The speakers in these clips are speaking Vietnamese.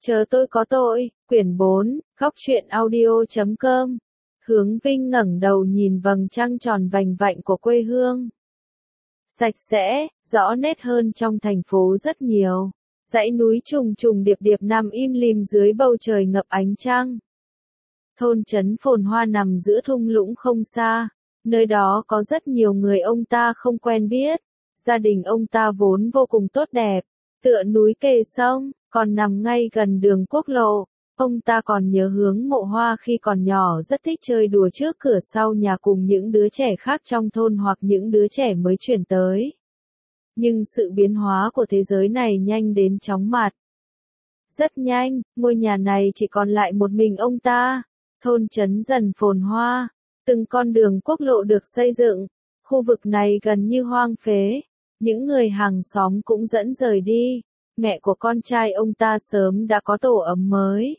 Chờ tôi có tội, quyển 4, góc truyện audio.com. Hướng Vinh ngẩng đầu nhìn vầng trăng tròn vành vạnh của quê hương. Sạch sẽ, rõ nét hơn trong thành phố rất nhiều. Dãy núi trùng trùng điệp điệp nằm im lìm dưới bầu trời ngập ánh trăng. Thôn trấn phồn hoa nằm giữa thung lũng không xa. Nơi đó có rất nhiều người ông ta không quen biết. Gia đình ông ta vốn vô cùng tốt đẹp, tựa núi kề sông, còn nằm ngay gần đường quốc lộ. Ông ta còn nhớ Hướng Mộ Hoa khi còn nhỏ rất thích chơi đùa trước cửa sau nhà cùng những đứa trẻ khác trong thôn hoặc những đứa trẻ mới chuyển tới. Nhưng sự biến hóa của thế giới này nhanh đến chóng mặt. Rất nhanh, ngôi nhà này chỉ còn lại một mình ông ta. Thôn trấn dần phồn hoa, từng con đường quốc lộ được xây dựng, khu vực này gần như hoang phế. Những người hàng xóm cũng dẫn rời đi. Mẹ của con trai ông ta sớm đã có tổ ấm mới.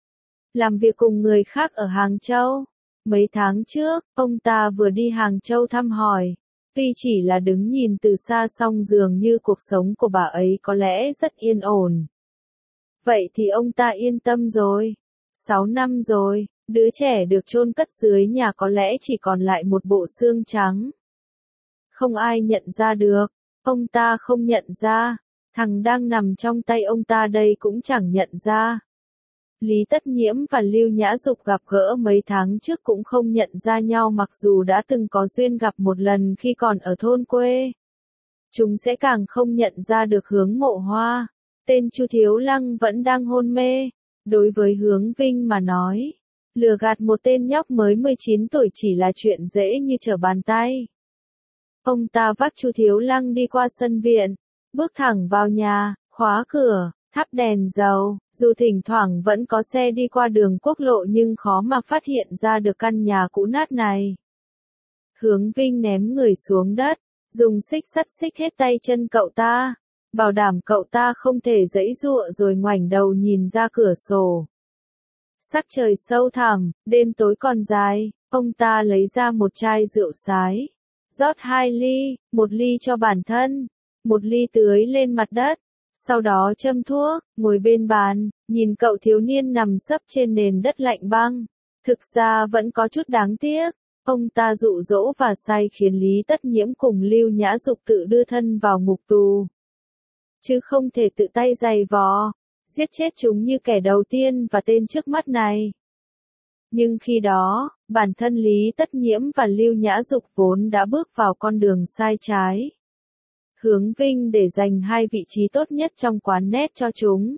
Làm việc cùng người khác ở Hàng Châu. Mấy tháng trước, ông ta vừa đi Hàng Châu thăm hỏi. Tuy chỉ là đứng nhìn từ xa song dường như cuộc sống của bà ấy có lẽ rất yên ổn. Vậy thì ông ta yên tâm rồi. 6 năm rồi, đứa trẻ được chôn cất dưới nhà có lẽ chỉ còn lại một bộ xương trắng. Không ai nhận ra được. Ông ta không nhận ra. Thằng đang nằm trong tay ông ta đây cũng chẳng nhận ra. Lý Tất Nhiễm và Lưu Nhã Dục gặp gỡ mấy tháng trước cũng không nhận ra nhau mặc dù đã từng có duyên gặp một lần khi còn ở thôn quê. Chúng sẽ càng không nhận ra được Hướng Mộ Hoa. Tên Chu Thiếu Lăng vẫn đang hôn mê. Đối với Hướng Vinh mà nói, lừa gạt một tên nhóc mới 19 tuổi chỉ là chuyện dễ như trở bàn tay. Ông ta vác Chu Thiếu Lăng đi qua sân viện, bước thẳng vào nhà, khóa cửa, thắp đèn dầu, dù thỉnh thoảng vẫn có xe đi qua đường quốc lộ nhưng khó mà phát hiện ra được căn nhà cũ nát này. Hướng Vinh ném người xuống đất, dùng xích sắt xích hết tay chân cậu ta, bảo đảm cậu ta không thể giãy giụa rồi ngoảnh đầu nhìn ra cửa sổ. Sắc trời sâu thẳm, đêm tối còn dài, ông ta lấy ra một chai rượu sái, rót 2 ly, 1 ly cho bản thân, 1 ly tưới lên mặt đất, sau đó châm thuốc, ngồi bên bàn, nhìn cậu thiếu niên nằm sấp trên nền đất lạnh băng. Thực ra vẫn có chút đáng tiếc, ông ta dụ dỗ và sai khiến Lý Tất Nhiễm cùng Lưu Nhã Dục tự đưa thân vào ngục tù. Chứ không thể tự tay giày vò, giết chết chúng như kẻ đầu tiên và tên trước mắt này. Nhưng khi đó, bản thân Lý Tất Nhiễm và Lưu Nhã Dục vốn đã bước vào con đường sai trái. Hướng Vinh để dành 2 vị trí tốt nhất trong quán net cho chúng.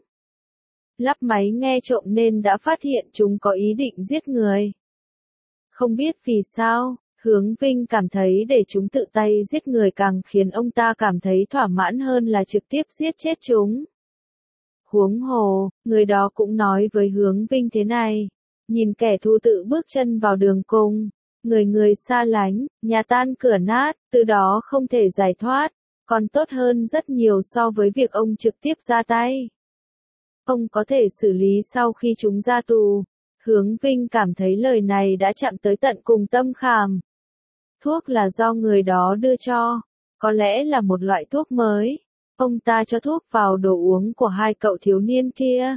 Lắp máy nghe trộm nên đã phát hiện chúng có ý định giết người. Không biết vì sao, Hướng Vinh cảm thấy để chúng tự tay giết người càng khiến ông ta cảm thấy thỏa mãn hơn là trực tiếp giết chết chúng. Huống hồ, người đó cũng nói với Hướng Vinh thế này, nhìn kẻ thù tự bước chân vào đường cùng, người xa lánh, nhà tan cửa nát, từ đó không thể giải thoát, còn tốt hơn rất nhiều so với việc ông trực tiếp ra tay. Ông có thể xử lý sau khi chúng ra tù. Hướng Vinh cảm thấy lời này đã chạm tới tận cùng tâm khảm. Thuốc là do người đó đưa cho, có lẽ là một loại thuốc mới. Ông ta cho thuốc vào đồ uống của 2 cậu thiếu niên kia.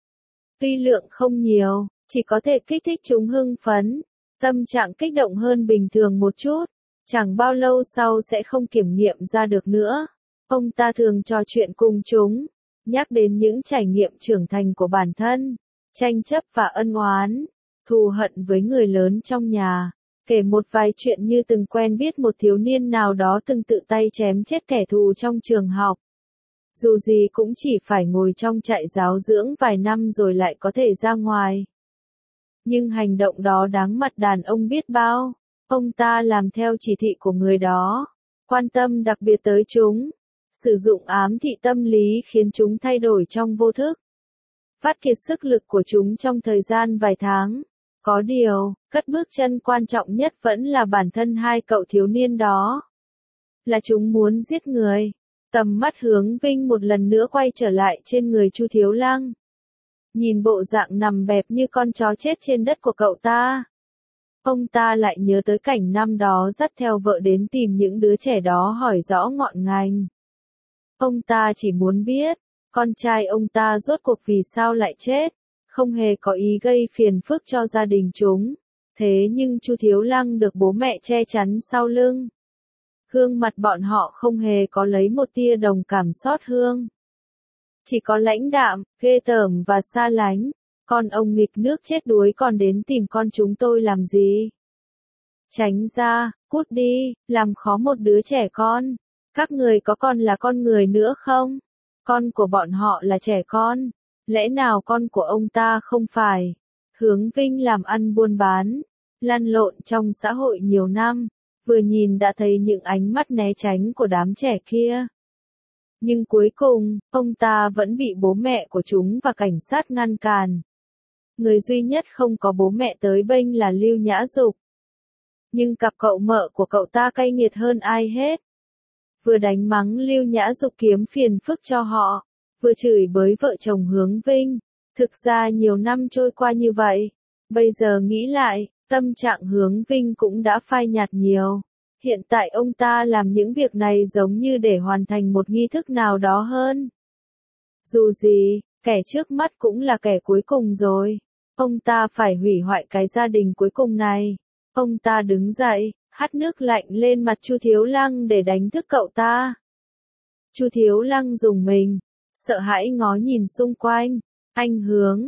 Tuy lượng không nhiều, chỉ có thể kích thích chúng hưng phấn, tâm trạng kích động hơn bình thường một chút. Chẳng bao lâu sau sẽ không kiểm nghiệm ra được nữa. Ông ta thường trò chuyện cùng chúng, nhắc đến những trải nghiệm trưởng thành của bản thân, tranh chấp và ân oán, thù hận với người lớn trong nhà, kể một vài chuyện như từng quen biết một thiếu niên nào đó từng tự tay chém chết kẻ thù trong trường học. Dù gì cũng chỉ phải ngồi trong trại giáo dưỡng vài năm rồi lại có thể ra ngoài. Nhưng hành động đó đáng mặt đàn ông biết bao. Ông ta làm theo chỉ thị của người đó, quan tâm đặc biệt tới chúng, sử dụng ám thị tâm lý khiến chúng thay đổi trong vô thức. Phát kiệt sức lực của chúng trong thời gian vài tháng. Có điều, cất bước chân quan trọng nhất vẫn là bản thân 2 cậu thiếu niên đó. Là chúng muốn giết người. Tầm mắt Hướng Vinh một lần nữa quay trở lại trên người Chu Thiếu Lăng. Nhìn bộ dạng nằm bẹp như con chó chết trên đất của cậu ta. Ông ta lại nhớ tới cảnh năm đó dắt theo vợ đến tìm những đứa trẻ đó hỏi rõ ngọn ngành. Ông ta chỉ muốn biết, con trai ông ta rốt cuộc vì sao lại chết, không hề có ý gây phiền phức cho gia đình chúng. Thế nhưng Chu Thiếu Lăng được bố mẹ che chắn sau lưng. Gương mặt bọn họ không hề có lấy một tia đồng cảm xót thương. Chỉ có lãnh đạm, ghê tởm và xa lánh. Con ông nghịch nước chết đuối còn đến tìm con chúng tôi làm gì? Tránh ra, cút đi, làm khó một đứa trẻ con. Các người có con là con người nữa không? Con của bọn họ là trẻ con. Lẽ nào con của ông ta không phải? Hướng Vinh làm ăn buôn bán, lăn lộn trong xã hội nhiều năm, vừa nhìn đã thấy những ánh mắt né tránh của đám trẻ kia. Nhưng cuối cùng, ông ta vẫn bị bố mẹ của chúng và cảnh sát ngăn cản. Người duy nhất không có bố mẹ tới bênh là Lưu Nhã Dục. Nhưng cặp cậu mợ của cậu ta cay nghiệt hơn ai hết. Vừa đánh mắng Lưu Nhã Dục kiếm phiền phức cho họ, vừa chửi bới vợ chồng Hướng Vinh. Thực ra nhiều năm trôi qua như vậy, bây giờ nghĩ lại, tâm trạng Hướng Vinh cũng đã phai nhạt nhiều. Hiện tại ông ta làm những việc này giống như để hoàn thành một nghi thức nào đó hơn. Dù gì, kẻ trước mắt cũng là kẻ cuối cùng rồi. Ông ta phải hủy hoại cái gia đình cuối cùng này. Ông ta đứng dậy, hắt nước lạnh lên mặt Chu Thiếu Lăng để đánh thức cậu ta. Chu Thiếu Lăng rùng mình, sợ hãi ngó nhìn xung quanh. Anh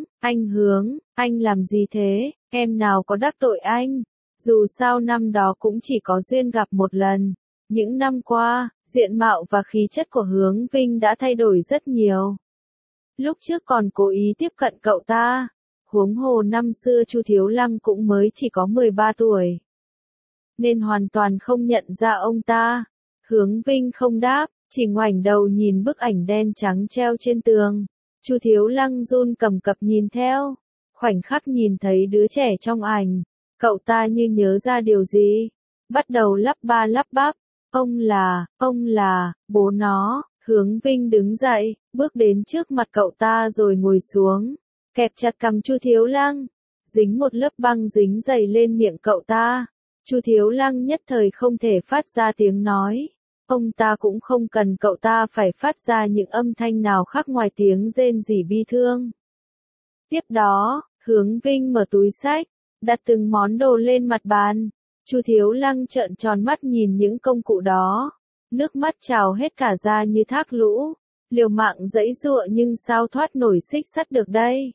Hướng, anh làm gì thế, em nào có đắc tội anh. Dù sao năm đó cũng chỉ có duyên gặp một lần. Những năm qua, diện mạo và khí chất của Hướng Vinh đã thay đổi rất nhiều. Lúc trước còn cố ý tiếp cận cậu ta. Huống hồ năm xưa Chu Thiếu Lăng cũng mới chỉ có 13 tuổi. Nên hoàn toàn không nhận ra ông ta. Hướng Vinh không đáp, chỉ ngoảnh đầu nhìn bức ảnh đen trắng treo trên tường. Chu Thiếu Lăng run cầm cập nhìn theo. Khoảnh khắc nhìn thấy đứa trẻ trong ảnh, cậu ta như nhớ ra điều gì. Bắt đầu lắp ba lắp bắp. Ông là, bố nó. Hướng Vinh đứng dậy, bước đến trước mặt cậu ta rồi ngồi xuống. Kẹp chặt cằm Chu Thiếu Lăng, dính một lớp băng dính dày lên miệng cậu ta. Chu Thiếu Lăng nhất thời không thể phát ra tiếng nói. Ông ta cũng không cần cậu ta phải phát ra những âm thanh nào khác ngoài tiếng rên rỉ bi thương. Tiếp đó, Hướng Vinh mở túi xách, đặt từng món đồ lên mặt bàn. Chu Thiếu Lăng trợn tròn mắt nhìn những công cụ đó. Nước mắt trào hết cả ra như thác lũ. Liều mạng giãy giụa nhưng sao thoát nổi xích sắt được đây.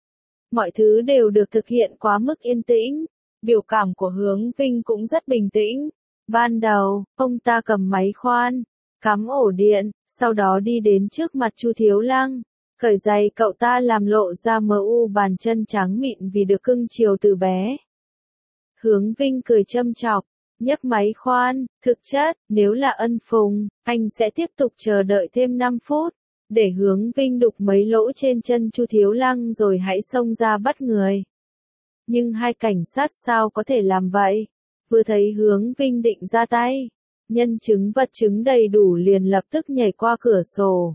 Mọi thứ đều được thực hiện quá mức yên tĩnh. Biểu cảm của Hướng Vinh cũng rất bình tĩnh. Ban đầu, ông ta cầm máy khoan, cắm ổ điện, sau đó đi đến trước mặt Chu Thiếu Lăng. Cởi giày cậu ta làm lộ ra mờ u bàn chân trắng mịn vì được cưng chiều từ bé. Hướng Vinh cười châm chọc, nhấc máy khoan, thực chất, nếu là ân phùng, anh sẽ tiếp tục chờ đợi thêm 5 phút. Để Hướng Vinh đục mấy lỗ trên chân Chu Thiếu Lăng rồi hãy xông ra bắt người. Nhưng hai cảnh sát sao có thể làm vậy? Vừa thấy Hướng Vinh định ra tay, nhân chứng vật chứng đầy đủ liền lập tức nhảy qua cửa sổ.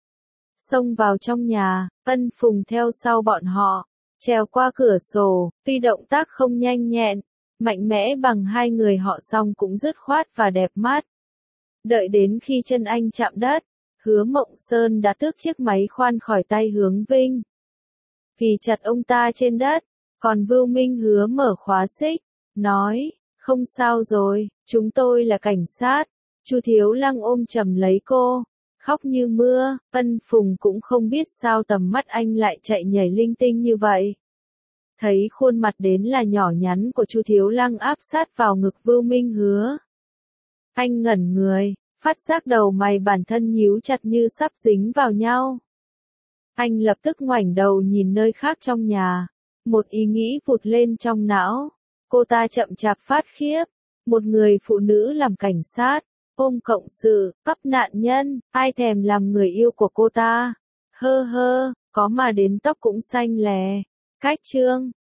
Xông vào trong nhà, ân phùng theo sau bọn họ, trèo qua cửa sổ, tuy động tác không nhanh nhẹn, mạnh mẽ bằng hai người họ song cũng dứt khoát và đẹp mắt. Đợi đến khi chân anh chạm đất, Hứa Mộng Sơn đã tước chiếc máy khoan khỏi tay Hướng Vinh. Ghi chặt ông ta trên đất, còn Vưu Minh Hứa mở khóa xích, nói, không sao rồi, chúng tôi là cảnh sát. Chu Thiếu Lăng ôm chầm lấy cô, khóc như mưa. Ân Phùng cũng không biết sao tầm mắt anh lại chạy nhảy linh tinh như vậy. Thấy khuôn mặt đến là nhỏ nhắn của Chu Thiếu Lăng áp sát vào ngực Vưu Minh Hứa. Anh ngẩn người, phát giác đầu mày bản thân nhíu chặt như sắp dính vào nhau. Anh lập tức ngoảnh đầu nhìn nơi khác trong nhà. Một ý nghĩ vụt lên trong não. Cô ta chậm chạp phát khiếp. Một người phụ nữ làm cảnh sát, ôm cộng sự, cấp nạn nhân, ai thèm làm người yêu của cô ta. Hơ hơ, có mà đến tóc cũng xanh lè. Cách chương